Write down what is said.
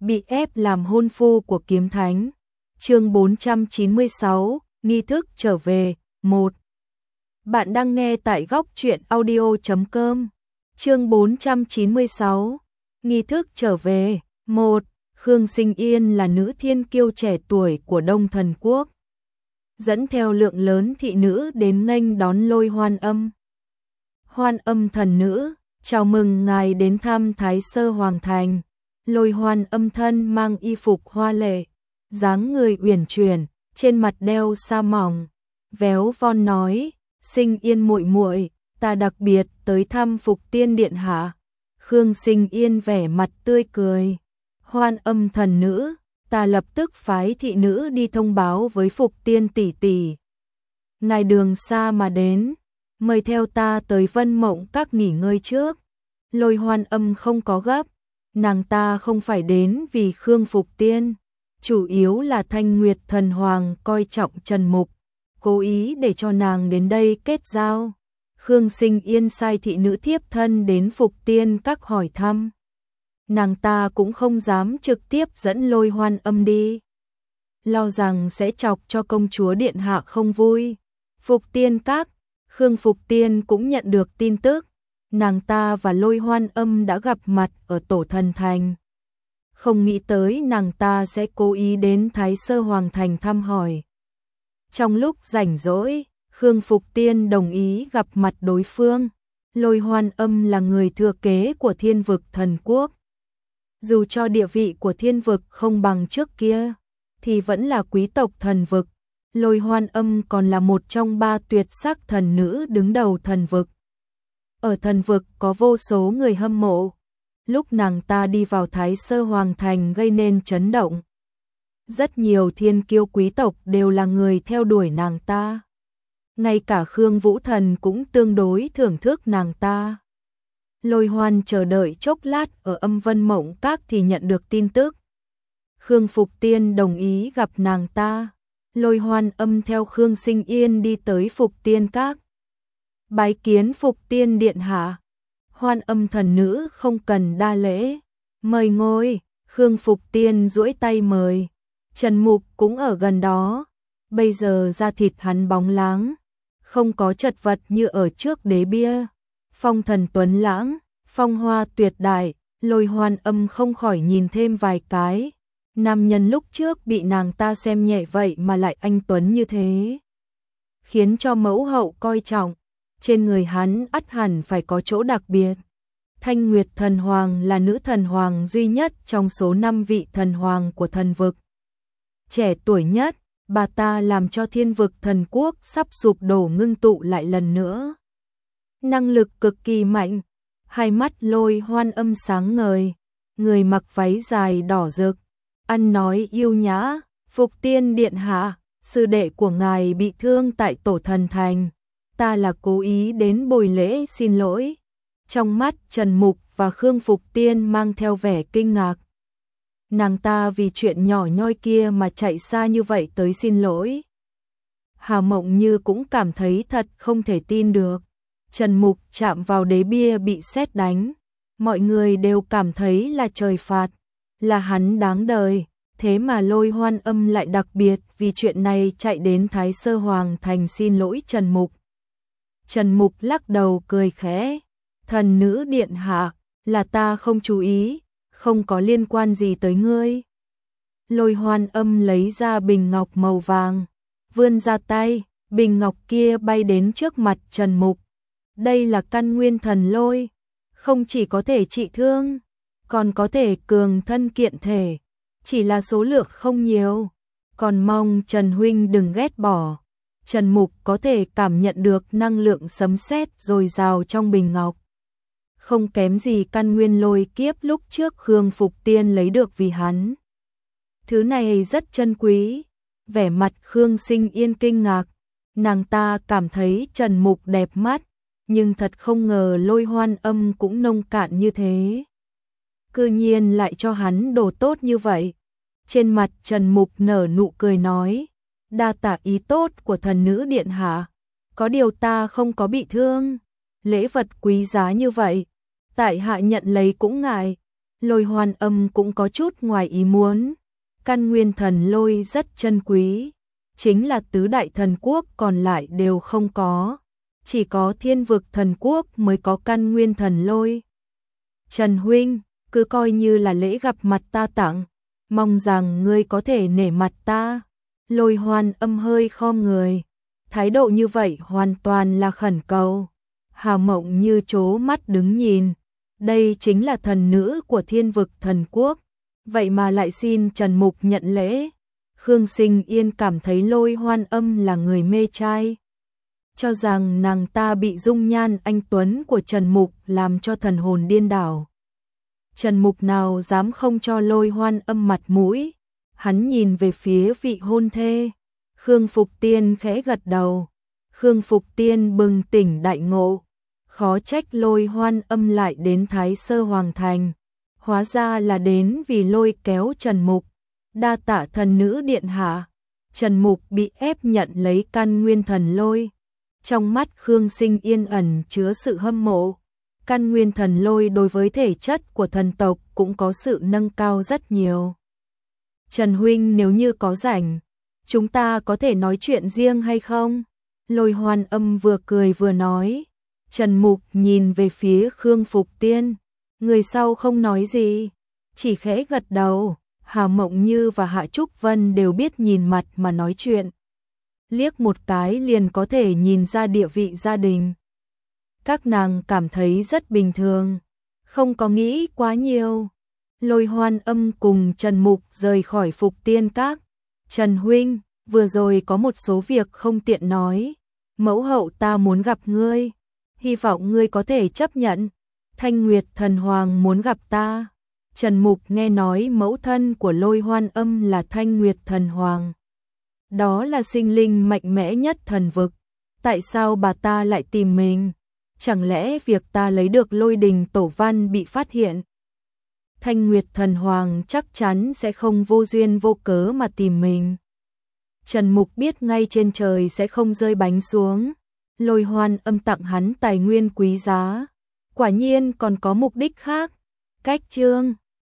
bị ép làm hôn phu của kiếm thánh. Chương 496, nghi thức trở về, 1. Bạn đang nghe tại góc truyện audio.com. Chương 496, nghi thức trở về, 1. Khương Sinh Yên là nữ thiên kiêu trẻ tuổi của Đông Thần Quốc, dẫn theo lượng lớn thị nữ đến nghênh đón Lôi Hoan Âm. Hoan Âm thần nữ, chào mừng ngài đến thăm Thái Sơ Hoàng Thành. Lôi Hoan Âm thân mang y phục hoa lệ, dáng người uyển chuyển, trên mặt đeo sa mỏng, véo von nói: "Sinh Yên muội muội, ta đặc biệt tới thăm Phục Tiên điện hạ." Khương Sinh Yên vẻ mặt tươi cười: "Hoan Âm thần nữ, ta lập tức phái thị nữ đi thông báo với Phục Tiên tỷ tỷ. Ngài đường xa mà đến, mời theo ta tới Vân Mộng Các nghỉ ngơi trước." Lôi Hoan Âm không có gấp, nàng ta không phải đến vì Khương Phục Tiên, chủ yếu là Thanh Nguyệt Thần Hoàng coi trọng Trần Mục, cố ý để cho nàng đến đây kết giao. Khương Sinh Yên sai thị nữ thiếp thân đến Phục Tiên Các hỏi thăm. Nàng ta cũng không dám trực tiếp dẫn Lôi Hoan Âm đi, lo rằng sẽ chọc cho công chúa điện hạ không vui. Phục Tiên Các, Khương Phục Tiên cũng nhận được tin tức, nàng ta và Lôi Hoan Âm đã gặp mặt ở Tổ Thần Thành. Không nghĩ tới nàng ta sẽ cố ý đến Thái Sơ Hoàng Thành thăm hỏi. Trong lúc rảnh rỗi, Khương Phục Tiên đồng ý gặp mặt đối phương. Lôi Hoan Âm là người thừa kế của Thiên Vực Thần Quốc. Dù cho địa vị của Thiên Vực không bằng trước kia, thì vẫn là quý tộc thần vực. Lôi Hoan Âm còn là một trong 3 tuyệt sắc thần nữ đứng đầu thần vực. Ở thần vực có vô số người hâm mộ. Lúc nàng ta đi vào Thái Sơ Hoàng Thành gây nên chấn động. Rất nhiều thiên kiêu quý tộc đều là người theo đuổi nàng ta. Ngay cả Khương Vũ Thần cũng tương đối thưởng thức nàng ta. Lôi Hoan chờ đợi chốc lát ở Âm Vân Mộng Các thì nhận được tin tức. Khương Phục Tiên đồng ý gặp nàng ta. Lôi Hoan Âm theo Khương Sinh Yên đi tới Phục Tiên Các. Bái kiến Phục Tiên điện hạ. Hoan Âm thần nữ không cần đa lễ, mời ngồi. Khương Phục Tiên duỗi tay mời. Trần Mục cũng ở gần đó. Bây giờ da thịt hắn bóng láng, không có chật vật như ở trước đế bia. Phong thần tuấn lãng, phong hoa tuyệt đại. Lôi Hoan Âm không khỏi nhìn thêm vài cái. Nam nhân lúc trước bị nàng ta xem nhẹ vậy mà lại anh tuấn như thế, khiến cho mẫu hậu coi trọng. Trên người hắn ắt hẳn phải có chỗ đặc biệt. Thanh Nguyệt Thần Hoàng là nữ thần hoàng duy nhất trong số 5 vị thần hoàng của thần vực. Trẻ tuổi nhất, bà ta làm cho Thiên Vực Thần Quốc sắp sụp đổ ngưng tụ lại lần nữa. Năng lực cực kỳ mạnh, hai mắt Lôi Hoan Âm sáng ngời, người mặc váy dài đỏ rực, ăn nói yêu nhã. Phục Tiên điện hạ, sư đệ của ngài bị thương tại Tổ Thần Thành. Ta là cố ý đến bồi lễ xin lỗi. Trong mắt Trần Mục và Khương Phục Tiên mang theo vẻ kinh ngạc. Nàng ta vì chuyện nhỏ nhoi kia mà chạy xa như vậy tới xin lỗi. Hà Mộng Như cũng cảm thấy thật không thể tin được. Trần Mục chạm vào đế bia bị sét đánh. Mọi người đều cảm thấy là trời phạt, là hắn đáng đời. Thế mà Lôi Hoan Âm lại đặc biệt vì chuyện này chạy đến Thái Sơ Hoàng Thành xin lỗi Trần Mục. Trần Mục lắc đầu cười khẽ. Thần nữ điện hạ, là ta không chú ý, không có liên quan gì tới ngươi. Lôi Hoan Âm lấy ra bình ngọc màu vàng, vươn ra tay, bình ngọc kia bay đến trước mặt Trần Mục. Đây là căn nguyên thần lôi, không chỉ có thể trị thương, còn có thể cường thân kiện thể, chỉ là số lượng không nhiều, còn mong Trần huynh đừng ghét bỏ. Trần Mục có thể cảm nhận được năng lượng sấm sét dồi dào trong bình ngọc, không kém gì căn nguyên lôi kiếp lúc trước Khương Phục Tiên lấy được vì hắn. Thứ này rất chân quý. Vẻ mặt Khương Sinh Yên kinh ngạc, nàng ta cảm thấy Trần Mục đẹp mắt, nhưng thật không ngờ Lôi Hoan Âm cũng nông cạn như thế. Cư nhiên lại cho hắn đồ tốt như vậy. Trên mặt Trần Mục nở nụ cười nói: đa tạ ý tốt của thần nữ điện hạ, có điều ta không có bị thương. Lễ vật quý giá như vậy, tại hạ nhận lấy cũng ngại. Lôi Hoan Âm cũng có chút ngoài ý muốn. Căn nguyên thần lôi rất chân quý, chính là tứ đại thần quốc còn lại đều không có, chỉ có Thiên Vực thần quốc mới có căn nguyên thần lôi. Trần huynh, cứ coi như là lễ gặp mặt ta tặng, mong rằng ngươi có thể nể mặt ta. Lôi Hoan Âm hơi khom người, thái độ như vậy hoàn toàn là khẩn cầu. Hào Mộng Như trố mắt đứng nhìn, đây chính là thần nữ của Thiên Vực thần quốc, vậy mà lại xin Trần Mục nhận lễ. Khương Sinh Yên cảm thấy Lôi Hoan Âm là người mê trai, cho rằng nàng ta bị dung nhan anh tuấn của Trần Mục làm cho thần hồn điên đảo. Trần Mục nào dám không cho Lôi Hoan Âm mặt mũi, hắn nhìn về phía vị hôn thê. Khương Phục Tiên khẽ gật đầu. Khương Phục Tiên bừng tỉnh đại ngộ, khó trách Lôi Hoan Âm lại đến Thái Sơ Hoàng Thành, hóa ra là đến vì lôi kéo Trần Mục. Đa tạ thần nữ điện hạ. Trần Mục bị ép nhận lấy căn nguyên thần lôi. Trong mắt Khương Sinh Yên ẩn chứa sự hâm mộ. Căn nguyên thần lôi đối với thể chất của thần tộc cũng có sự nâng cao rất nhiều. Trần huynh, nếu như có rảnh, chúng ta có thể nói chuyện riêng hay không? Lôi Hoan Âm vừa cười vừa nói. Trần Mục nhìn về phía Khương Phục Tiên, người sau không nói gì, chỉ khẽ gật đầu. Hào Mộng Như và Hạ Trúc Vân đều biết nhìn mặt mà nói chuyện, liếc một cái liền có thể nhìn ra địa vị gia đình. Các nàng cảm thấy rất bình thường, không có nghĩ quá nhiều. Lôi Hoan Âm cùng Trần Mục rời khỏi Phục Tiên Các. Trần huynh, vừa rồi có một số việc không tiện nói, mẫu hậu ta muốn gặp ngươi, hy vọng ngươi có thể chấp nhận. Thanh Nguyệt Thần Hoàng muốn gặp ta. Trần Mục nghe nói mẫu thân của Lôi Hoan Âm là Thanh Nguyệt Thần Hoàng, đó là sinh linh mạnh mẽ nhất thần vực, tại sao bà ta lại tìm mình? Chẳng lẽ việc ta lấy được Lôi Đình Tổ Văn bị phát hiện? Thanh Nguyệt Thần Hoàng chắc chắn sẽ không vô duyên vô cớ mà tìm mình. Trần Mục biết ngay trên trời sẽ không rơi bánh xuống. Lôi Hoan Âm tặng hắn tài nguyên quý giá, quả nhiên còn có mục đích khác. Cách chương